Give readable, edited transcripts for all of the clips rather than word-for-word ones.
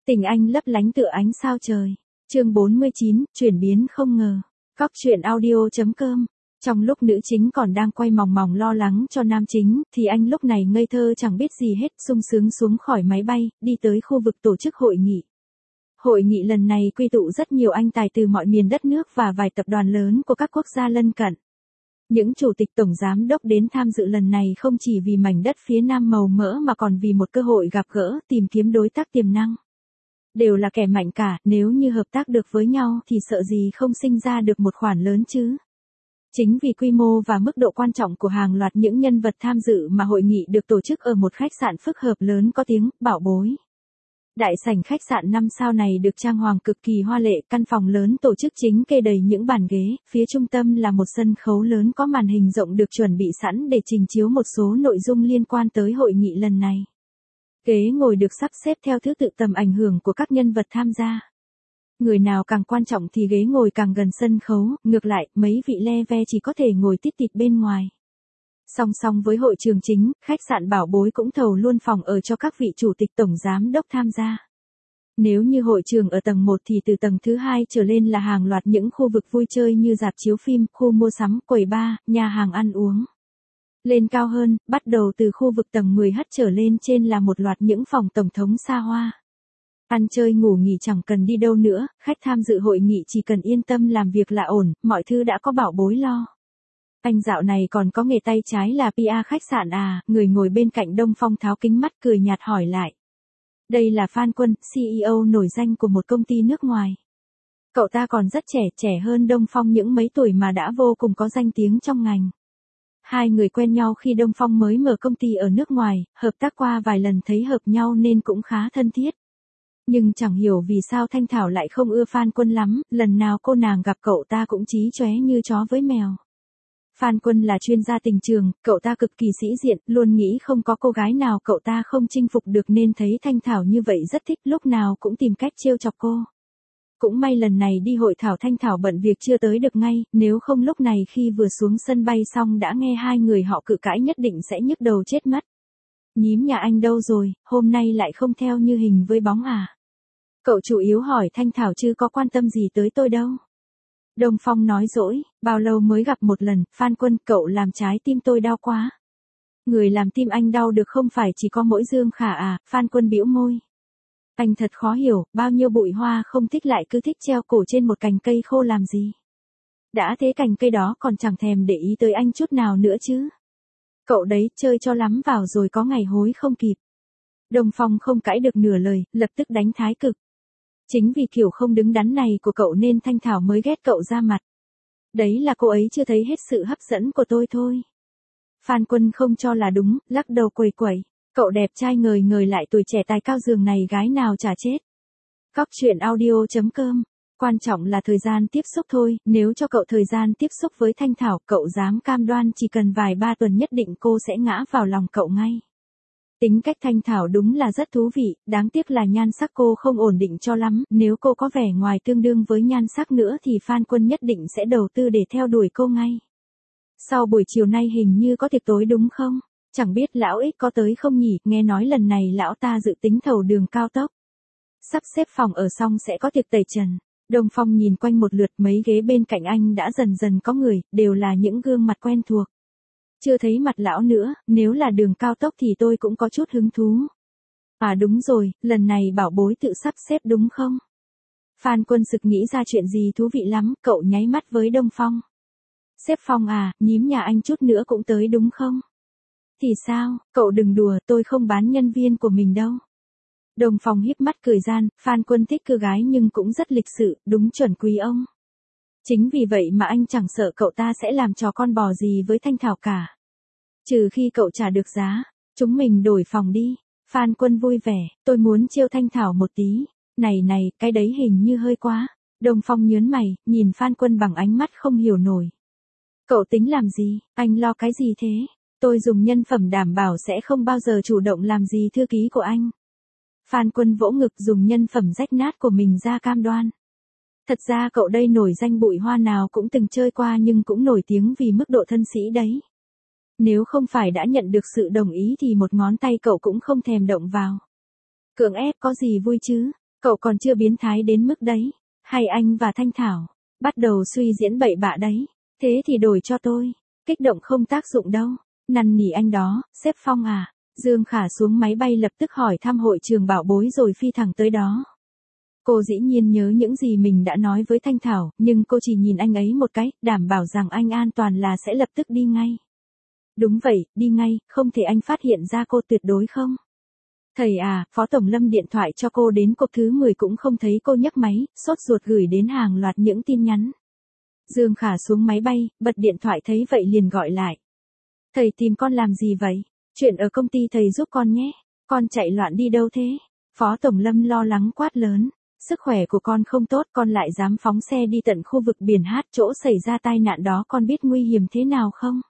Tình anh lấp lánh tựa ánh sao trời. Chương 49, chuyển biến không ngờ. Góc truyện audio.com. Trong lúc nữ chính còn đang quay mòng mòng lo lắng cho nam chính, thì anh lúc này ngây thơ chẳng biết gì hết, sung sướng xuống khỏi máy bay, đi tới khu vực tổ chức hội nghị. Hội nghị lần này quy tụ rất nhiều anh tài từ mọi miền đất nước và vài tập đoàn lớn của các quốc gia lân cận. Những chủ tịch tổng giám đốc đến tham dự lần này không chỉ vì mảnh đất phía Nam màu mỡ mà còn vì một cơ hội gặp gỡ, tìm kiếm đối tác tiềm năng. Đều là kẻ mạnh cả, nếu như hợp tác được với nhau thì sợ gì không sinh ra được một khoản lớn chứ. Chính vì quy mô và mức độ quan trọng của hàng loạt những nhân vật tham dự mà hội nghị được tổ chức ở một khách sạn phức hợp lớn có tiếng, Bảo Bối. Đại sảnh khách sạn 5 sao này được trang hoàng cực kỳ hoa lệ, căn phòng lớn tổ chức chính kê đầy những bàn ghế, phía trung tâm là một sân khấu lớn có màn hình rộng được chuẩn bị sẵn để trình chiếu một số nội dung liên quan tới hội nghị lần này. Ghế ngồi được sắp xếp theo thứ tự tầm ảnh hưởng của các nhân vật tham gia. Người nào càng quan trọng thì ghế ngồi càng gần sân khấu, ngược lại, mấy vị le ve chỉ có thể ngồi tít tịt bên ngoài. Song song với hội trường chính, khách sạn Bảo Bối cũng thầu luôn phòng ở cho các vị chủ tịch tổng giám đốc tham gia. Nếu như hội trường ở tầng 1 thì từ tầng thứ 2 trở lên là hàng loạt những khu vực vui chơi như rạp chiếu phim, khu mua sắm, quầy bar, nhà hàng ăn uống. Lên cao hơn, bắt đầu từ khu vực tầng 10h trở lên trên là một loạt những phòng tổng thống xa hoa. Ăn chơi ngủ nghỉ chẳng cần đi đâu nữa, khách tham dự hội nghị chỉ cần yên tâm làm việc là ổn, mọi thứ đã có Bảo Bối lo. Anh dạo này còn có nghề tay trái là PR khách sạn à, người ngồi bên cạnh Đông Phong tháo kính mắt cười nhạt hỏi lại. Đây là Phan Quân, CEO nổi danh của một công ty nước ngoài. Cậu ta còn rất trẻ, trẻ hơn Đông Phong những mấy tuổi mà đã vô cùng có danh tiếng trong ngành. Hai người quen nhau khi Đông Phong mới mở công ty ở nước ngoài, hợp tác qua vài lần thấy hợp nhau nên cũng khá thân thiết. Nhưng chẳng hiểu vì sao Thanh Thảo lại không ưa Phan Quân lắm, lần nào cô nàng gặp cậu ta cũng chí chóe như chó với mèo. Phan Quân là chuyên gia tình trường, cậu ta cực kỳ sĩ diện, luôn nghĩ không có cô gái nào cậu ta không chinh phục được nên thấy Thanh Thảo như vậy rất thích, lúc nào cũng tìm cách trêu chọc cô. Cũng may lần này đi hội thảo Thanh Thảo bận việc chưa tới được ngay, nếu không lúc này khi vừa xuống sân bay xong đã nghe hai người họ cự cãi nhất định sẽ nhức đầu chết mất. Nhím nhà anh đâu rồi, hôm nay lại không theo như hình với bóng à? Cậu chủ yếu hỏi Thanh Thảo chứ có quan tâm gì tới tôi đâu. Đông Phong nói dỗi, bao lâu mới gặp một lần, Phan Quân, cậu làm trái tim tôi đau quá. Người làm tim anh đau được không phải chỉ có mỗi Dương Khả à, Phan Quân bĩu môi. Anh thật khó hiểu, bao nhiêu bụi hoa không thích lại cứ thích treo cổ trên một cành cây khô làm gì. Đã thế cành cây đó còn chẳng thèm để ý tới anh chút nào nữa chứ. Cậu đấy, chơi cho lắm vào rồi có ngày hối không kịp. Đông Phong không cãi được nửa lời, lập tức đánh thái cực. Chính vì kiểu không đứng đắn này của cậu nên Thanh Thảo mới ghét cậu ra mặt. Đấy là cô ấy chưa thấy hết sự hấp dẫn của tôi thôi. Phan Quân không cho là đúng, lắc đầu quẩy quẩy. Cậu đẹp trai ngời ngời lại tuổi trẻ tài cao giường này gái nào chả chết. Góc truyện audio.com. Quan trọng là thời gian tiếp xúc thôi, nếu cho cậu thời gian tiếp xúc với Thanh Thảo, cậu dám cam đoan chỉ cần vài ba tuần nhất định cô sẽ ngã vào lòng cậu ngay. Tính cách Thanh Thảo đúng là rất thú vị, đáng tiếc là nhan sắc cô không ổn định cho lắm, nếu cô có vẻ ngoài tương đương với nhan sắc nữa thì Phan Quân nhất định sẽ đầu tư để theo đuổi cô ngay. Sau buổi chiều nay hình như có tiệc tối đúng không? Chẳng biết lão Ích có tới không nhỉ, nghe nói lần này lão ta dự tính thầu đường cao tốc. Sắp xếp phòng ở xong sẽ có tiệc tẩy trần. Đông Phong nhìn quanh một lượt, mấy ghế bên cạnh anh đã dần dần có người, đều là những gương mặt quen thuộc. Chưa thấy mặt lão nữa, nếu là đường cao tốc thì tôi cũng có chút hứng thú. À đúng rồi, lần này Bảo Bối tự sắp xếp đúng không? Phan Quân sực nghĩ ra chuyện gì thú vị lắm, cậu nháy mắt với Đông Phong. Sếp Phong à, nhím nhà anh chút nữa cũng tới đúng không? Thì sao, cậu đừng đùa, tôi không bán nhân viên của mình đâu. Đông Phong híp mắt cười gian, Phan Quân thích cưa gái nhưng cũng rất lịch sự, đúng chuẩn quý ông. Chính vì vậy mà anh chẳng sợ cậu ta sẽ làm trò con bò gì với Thanh Thảo cả. Trừ khi cậu trả được giá, chúng mình đổi phòng đi. Phan Quân vui vẻ, tôi muốn trêu Thanh Thảo một tí. Này, cái đấy hình như hơi quá. Đông Phong nhớn mày, nhìn Phan Quân bằng ánh mắt không hiểu nổi. Cậu tính làm gì, anh lo cái gì thế? Tôi dùng nhân phẩm đảm bảo sẽ không bao giờ chủ động làm gì thư ký của anh. Phan Quân vỗ ngực dùng nhân phẩm rách nát của mình ra cam đoan. Thật ra cậu đây nổi danh bụi hoa nào cũng từng chơi qua nhưng cũng nổi tiếng vì mức độ thân sĩ đấy. Nếu không phải đã nhận được sự đồng ý thì một ngón tay cậu cũng không thèm động vào. Cưỡng ép có gì vui chứ? Cậu còn chưa biến thái đến mức đấy. Hay anh và Thanh Thảo bắt đầu suy diễn bậy bạ đấy. Thế thì đổi cho tôi. Kích động không tác dụng đâu. Năn nỉ anh đó, sếp Phong à. Dương Khả xuống máy bay lập tức hỏi thăm hội trường bảo bối rồi phi thẳng tới đó. Cô dĩ nhiên nhớ những gì mình đã nói với Thanh Thảo, nhưng cô chỉ nhìn anh ấy một cái, đảm bảo rằng anh an toàn là sẽ lập tức đi ngay. Đúng vậy, đi ngay, không thể anh phát hiện ra cô tuyệt đối không? Thầy à, Phó Tổng Lâm điện thoại cho cô đến cuộc thứ 10 cũng không thấy cô nhấc máy, sốt ruột gửi đến hàng loạt những tin nhắn. Dương Khả xuống máy bay, bật điện thoại thấy vậy liền gọi lại. Thầy tìm con làm gì vậy? Chuyện ở công ty thầy giúp con nhé. Con chạy loạn đi đâu thế? Phó Tổng Lâm lo lắng quát lớn. Sức khỏe của con không tốt, con lại dám phóng xe đi tận khu vực biển Hát, chỗ xảy ra tai nạn đó, con biết nguy hiểm thế nào không?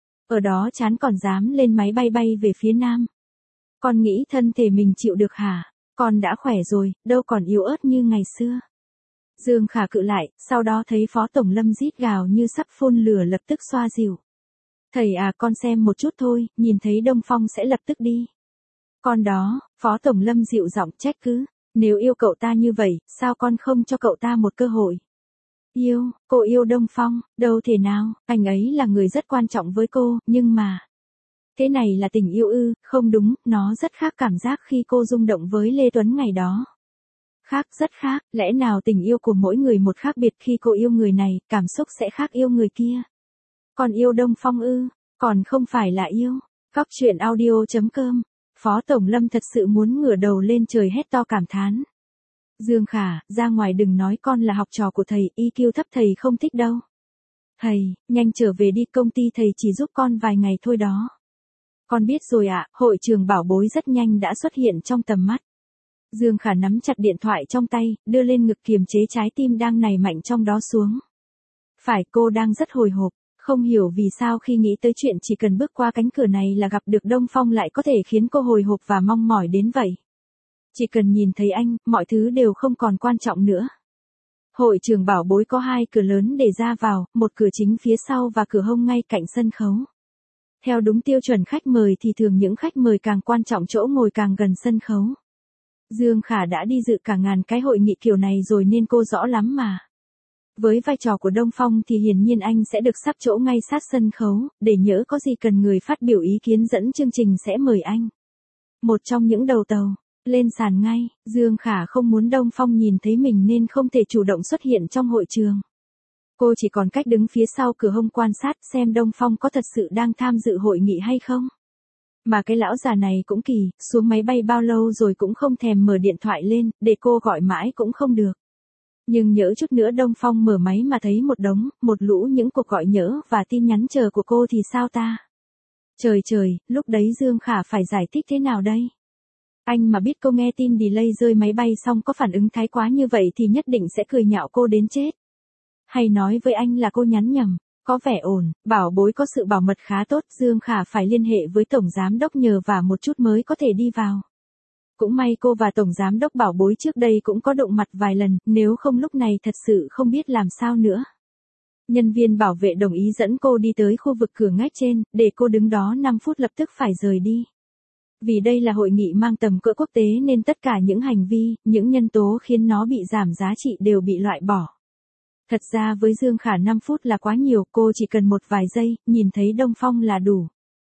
Ở đó chán còn dám lên máy bay bay về phía Nam. Con nghĩ thân thể mình chịu được hả? Con đã khỏe rồi, đâu còn yếu ớt như ngày xưa. Dương Khả cự lại, sau đó thấy Phó Tổng Lâm rít gào như sắp phun lửa lập tức xoa dịu. Thầy à, con xem một chút thôi, nhìn thấy Đông Phong sẽ lập tức đi. Con đó, Phó Tổng Lâm dịu giọng trách cứ. Nếu yêu cậu ta như vậy, sao con không cho cậu ta một cơ hội? Yêu, cô yêu Đông Phong, đâu thể nào, anh ấy là người rất quan trọng với cô, nhưng mà... Thế này là tình yêu ư, không đúng, nó rất khác cảm giác khi cô rung động với Lê Tuấn ngày đó. Khác, rất khác, lẽ nào tình yêu của mỗi người một khác biệt khi cô yêu người này, cảm xúc sẽ khác yêu người kia. Còn yêu Đông Phong ư, còn không phải là yêu. Cóc truyện audio.com. Phó Tổng Lâm thật sự muốn ngửa đầu lên trời hét to cảm thán. Dương Khả, ra ngoài đừng nói con là học trò của thầy, EQ thấp thầy không thích đâu. Thầy, nhanh trở về đi, công ty thầy chỉ giúp con vài ngày thôi đó. Con biết rồi ạ, hội trường bảo bối rất nhanh đã xuất hiện trong tầm mắt. Dương Khả nắm chặt điện thoại trong tay, đưa lên ngực kiềm chế trái tim đang nảy mạnh trong đó xuống. Phải, cô đang rất hồi hộp. Không hiểu vì sao khi nghĩ tới chuyện chỉ cần bước qua cánh cửa này là gặp được Đông Phong lại có thể khiến cô hồi hộp và mong mỏi đến vậy. Chỉ cần nhìn thấy anh, mọi thứ đều không còn quan trọng nữa. Hội trường bảo bối có 2 cửa lớn để ra vào, một cửa chính phía sau và cửa hông ngay cạnh sân khấu. Theo đúng tiêu chuẩn khách mời thì thường những khách mời càng quan trọng chỗ ngồi càng gần sân khấu. Dương Khả đã đi dự cả ngàn cái hội nghị kiểu này rồi nên cô rõ lắm mà. Với vai trò của Đông Phong thì hiển nhiên anh sẽ được sắp chỗ ngay sát sân khấu, để nhỡ có gì cần người phát biểu ý kiến dẫn chương trình sẽ mời anh. Một trong những đầu tàu, lên sàn ngay, Dương Khả không muốn Đông Phong nhìn thấy mình nên không thể chủ động xuất hiện trong hội trường. Cô chỉ còn cách đứng phía sau cửa hông quan sát xem Đông Phong có thật sự đang tham dự hội nghị hay không. Mà cái lão già này cũng kỳ, xuống máy bay bao lâu rồi cũng không thèm mở điện thoại lên, để cô gọi mãi cũng không được. Nhưng nhỡ chút nữa Đông Phong mở máy mà thấy một lũ những cuộc gọi nhỡ và tin nhắn chờ của cô thì sao ta? Trời trời, lúc đấy Dương Khả phải giải thích thế nào đây? Anh mà biết cô nghe tin delay rơi máy bay xong có phản ứng thái quá như vậy thì nhất định sẽ cười nhạo cô đến chết. Hay nói với anh là cô nhắn nhầm, có vẻ ổn, bảo bối có sự bảo mật khá tốt, Dương Khả phải liên hệ với Tổng Giám Đốc nhờ vả một chút mới có thể đi vào. Cũng may cô và Tổng Giám Đốc bảo bối trước đây cũng có đụng mặt vài lần, nếu không lúc này thật sự không biết làm sao nữa. Nhân viên bảo vệ đồng ý dẫn cô đi tới khu vực cửa ngách trên, để cô đứng đó 5 phút lập tức phải rời đi. Vì đây là hội nghị mang tầm cỡ quốc tế nên tất cả những hành vi, những nhân tố khiến nó bị giảm giá trị đều bị loại bỏ. Thật ra với Dương Khả 5 phút là quá nhiều, cô chỉ cần một vài giây, nhìn thấy Đông Phong là đủ.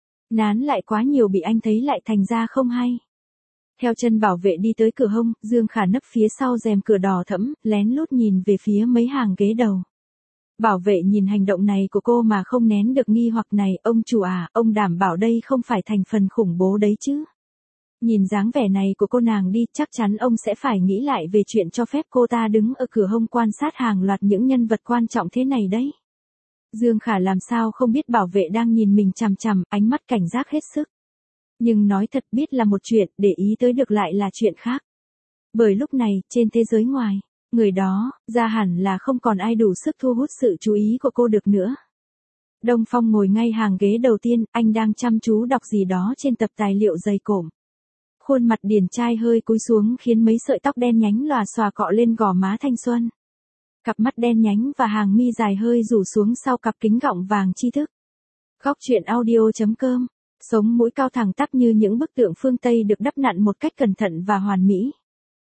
Nán lại quá nhiều bị anh thấy lại thành ra không hay. Theo chân bảo vệ đi tới cửa hông, Dương Khả nấp phía sau rèm cửa đỏ thẫm, lén lút nhìn về phía mấy hàng ghế đầu. Bảo vệ nhìn hành động này của cô mà không nén được nghi hoặc này, ông chủ à, ông đảm bảo đây không phải thành phần khủng bố đấy chứ. Nhìn dáng vẻ này của cô nàng đi, chắc chắn ông sẽ phải nghĩ lại về chuyện cho phép cô ta đứng ở cửa hông quan sát hàng loạt những nhân vật quan trọng thế này đấy. Dương Khả làm sao không biết bảo vệ đang nhìn mình chằm chằm, ánh mắt cảnh giác hết sức. Nhưng nói thật, biết là một chuyện, để ý tới được lại là chuyện khác. Bởi lúc này, trên thế giới ngoài, người đó, ra hẳn là không còn ai đủ sức thu hút sự chú ý của cô được nữa. Đông Phong ngồi ngay hàng ghế đầu tiên, anh đang chăm chú đọc gì đó trên tập tài liệu dày cộm. Khuôn mặt điển trai hơi cúi xuống khiến mấy sợi tóc đen nhánh lòa xòa cọ lên gò má thanh xuân. Cặp mắt đen nhánh và hàng mi dài hơi rủ xuống sau cặp kính gọng vàng tri thức. Góc truyện audio.com. Sống mũi cao thẳng tắp như những bức tượng phương Tây được đắp nặn một cách cẩn thận và hoàn mỹ.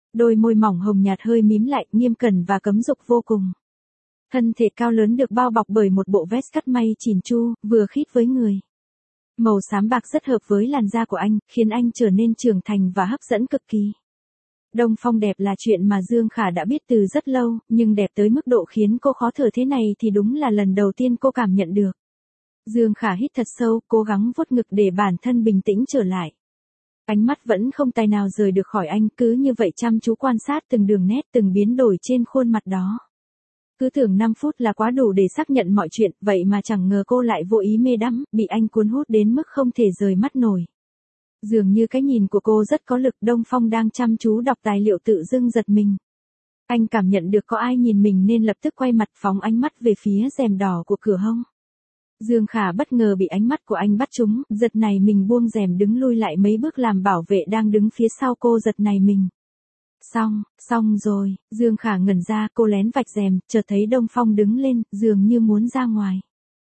Đôi môi mỏng hồng nhạt hơi mím lại, nghiêm cẩn và cấm dục vô cùng. Thân thể cao lớn được bao bọc bởi một bộ vest cắt may chỉn chu, vừa khít với người. Màu xám bạc rất hợp với làn da của anh, khiến anh trở nên trưởng thành và hấp dẫn cực kỳ. Đông Phong đẹp là chuyện mà Dương Khả đã biết từ rất lâu, nhưng đẹp tới mức độ khiến cô khó thở thế này thì đúng là lần đầu tiên cô cảm nhận được. Dương Khả hít thật sâu, cố gắng vuốt ngực để bản thân bình tĩnh trở lại. Ánh mắt vẫn không tài nào rời được khỏi anh, cứ như vậy chăm chú quan sát từng đường nét, từng biến đổi trên khuôn mặt đó. Cứ tưởng 5 phút là quá đủ để xác nhận mọi chuyện, vậy mà chẳng ngờ cô lại vô ý mê đắm, bị anh cuốn hút đến mức không thể rời mắt nổi. Dường như cái nhìn của cô rất có lực. Đông Phong đang chăm chú đọc tài liệu tự dưng giật mình. Anh cảm nhận được có ai nhìn mình nên lập tức quay mặt phóng ánh mắt về phía rèm đỏ của cửa hông. Dương Khả bất ngờ bị ánh mắt của anh bắt trúng, giật này mình buông rèm đứng lui lại mấy bước làm bảo vệ đang đứng phía sau cô giật này mình. Xong rồi, Dương Khả ngẩn ra, cô lén vạch rèm, chợt thấy Đông Phong đứng lên, dường như muốn ra ngoài.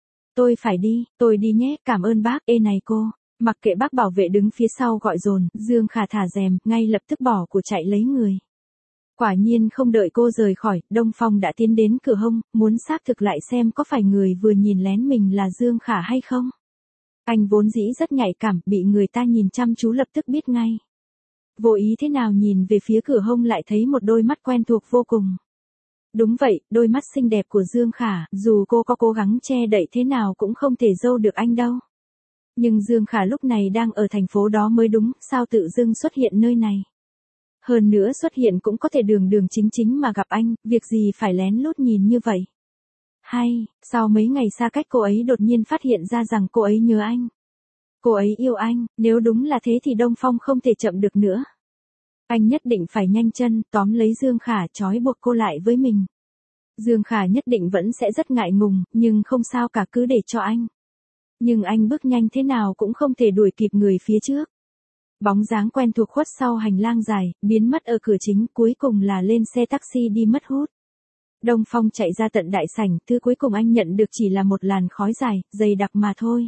Tôi đi nhé, cảm ơn bác. Ê này cô. Mặc kệ bác bảo vệ đứng phía sau gọi dồn, Dương Khả thả rèm, ngay lập tức bỏ của chạy lấy người. Quả nhiên không đợi cô rời khỏi, Đông Phong đã tiến đến cửa hông, muốn xác thực lại xem có phải người vừa nhìn lén mình là Dương Khả hay không. Anh vốn dĩ rất nhạy cảm, bị người ta nhìn chăm chú lập tức biết ngay. Vô ý thế nào nhìn về phía cửa hông lại thấy một đôi mắt quen thuộc vô cùng. Đúng vậy, đôi mắt xinh đẹp của Dương Khả, dù cô có cố gắng che đậy thế nào cũng không thể giấu được anh đâu. Nhưng Dương Khả lúc này đang ở thành phố đó mới đúng, sao tự dưng xuất hiện nơi này. Hơn nữa xuất hiện cũng có thể đường đường chính chính mà gặp anh, việc gì phải lén lút nhìn như vậy. Hay, sau mấy ngày xa cách cô ấy đột nhiên phát hiện ra rằng cô ấy nhớ anh. Cô ấy yêu anh, nếu đúng là thế thì Đông Phong không thể chậm được nữa. Anh nhất định phải nhanh chân, tóm lấy Dương Khả trói buộc cô lại với mình. Dương Khả nhất định vẫn sẽ rất ngại ngùng, nhưng không sao cả, cứ để cho anh. Nhưng anh bước nhanh thế nào cũng không thể đuổi kịp người phía trước. Bóng dáng quen thuộc khuất sau hành lang dài, biến mất ở cửa chính, cuối cùng là lên xe taxi đi mất hút. Đông Phong chạy ra tận đại sảnh, thứ cuối cùng anh nhận được chỉ là một làn khói dài, dày đặc mà thôi.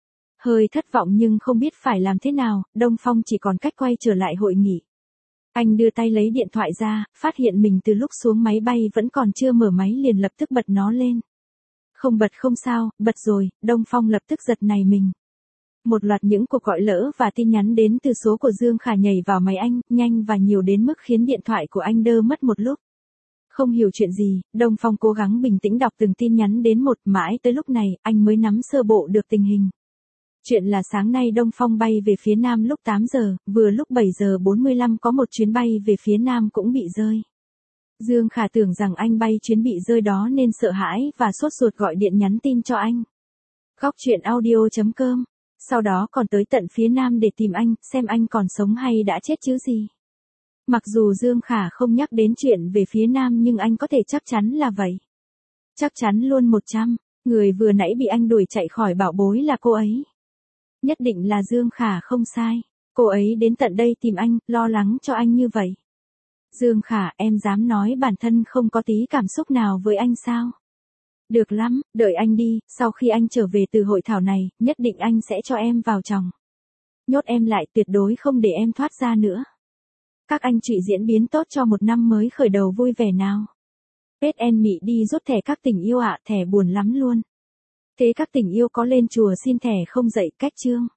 Hơi thất vọng nhưng không biết phải làm thế nào, Đông Phong chỉ còn cách quay trở lại hội nghị. Anh đưa tay lấy điện thoại ra, phát hiện mình từ lúc xuống máy bay vẫn còn chưa mở máy liền lập tức bật nó lên. Không bật không sao, bật rồi, Đông Phong lập tức giật này mình. Một loạt những cuộc gọi lỡ và tin nhắn đến từ số của Dương Khả nhảy vào máy anh, nhanh và nhiều đến mức khiến điện thoại của anh đơ mất một lúc. Không hiểu chuyện gì, Đông Phong cố gắng bình tĩnh đọc từng tin nhắn đến một, mãi tới lúc này, anh mới nắm sơ bộ được tình hình. Chuyện là sáng nay Đông Phong bay về phía Nam lúc 8 giờ, vừa lúc 7 giờ 45 có một chuyến bay về phía Nam cũng bị rơi. Dương Khả tưởng rằng anh bay chuyến bị rơi đó nên sợ hãi và sốt ruột gọi điện nhắn tin cho anh. Góc chuyện audio.com. Sau đó còn tới tận phía Nam để tìm anh, xem anh còn sống hay đã chết chứ gì. Mặc dù Dương Khả không nhắc đến chuyện về phía Nam nhưng anh có thể chắc chắn là vậy. Chắc chắn luôn 100, người vừa nãy bị anh đuổi chạy khỏi bảo bối là cô ấy. Nhất định là Dương Khả không sai. Cô ấy đến tận đây tìm anh, lo lắng cho anh như vậy. Dương Khả, em dám nói bản thân không có tí cảm xúc nào với anh sao? Được lắm, đợi anh đi, sau khi anh trở về từ hội thảo này, nhất định anh sẽ cho em vào chồng. Nhốt em lại, tuyệt đối không để em thoát ra nữa. Các anh chị diễn biến tốt cho một năm mới khởi đầu vui vẻ nào. Pet en Mị đi rút thẻ các tình yêu ạ, thẻ buồn lắm luôn. Thế các tình yêu có lên chùa xin thẻ không dậy cách chương?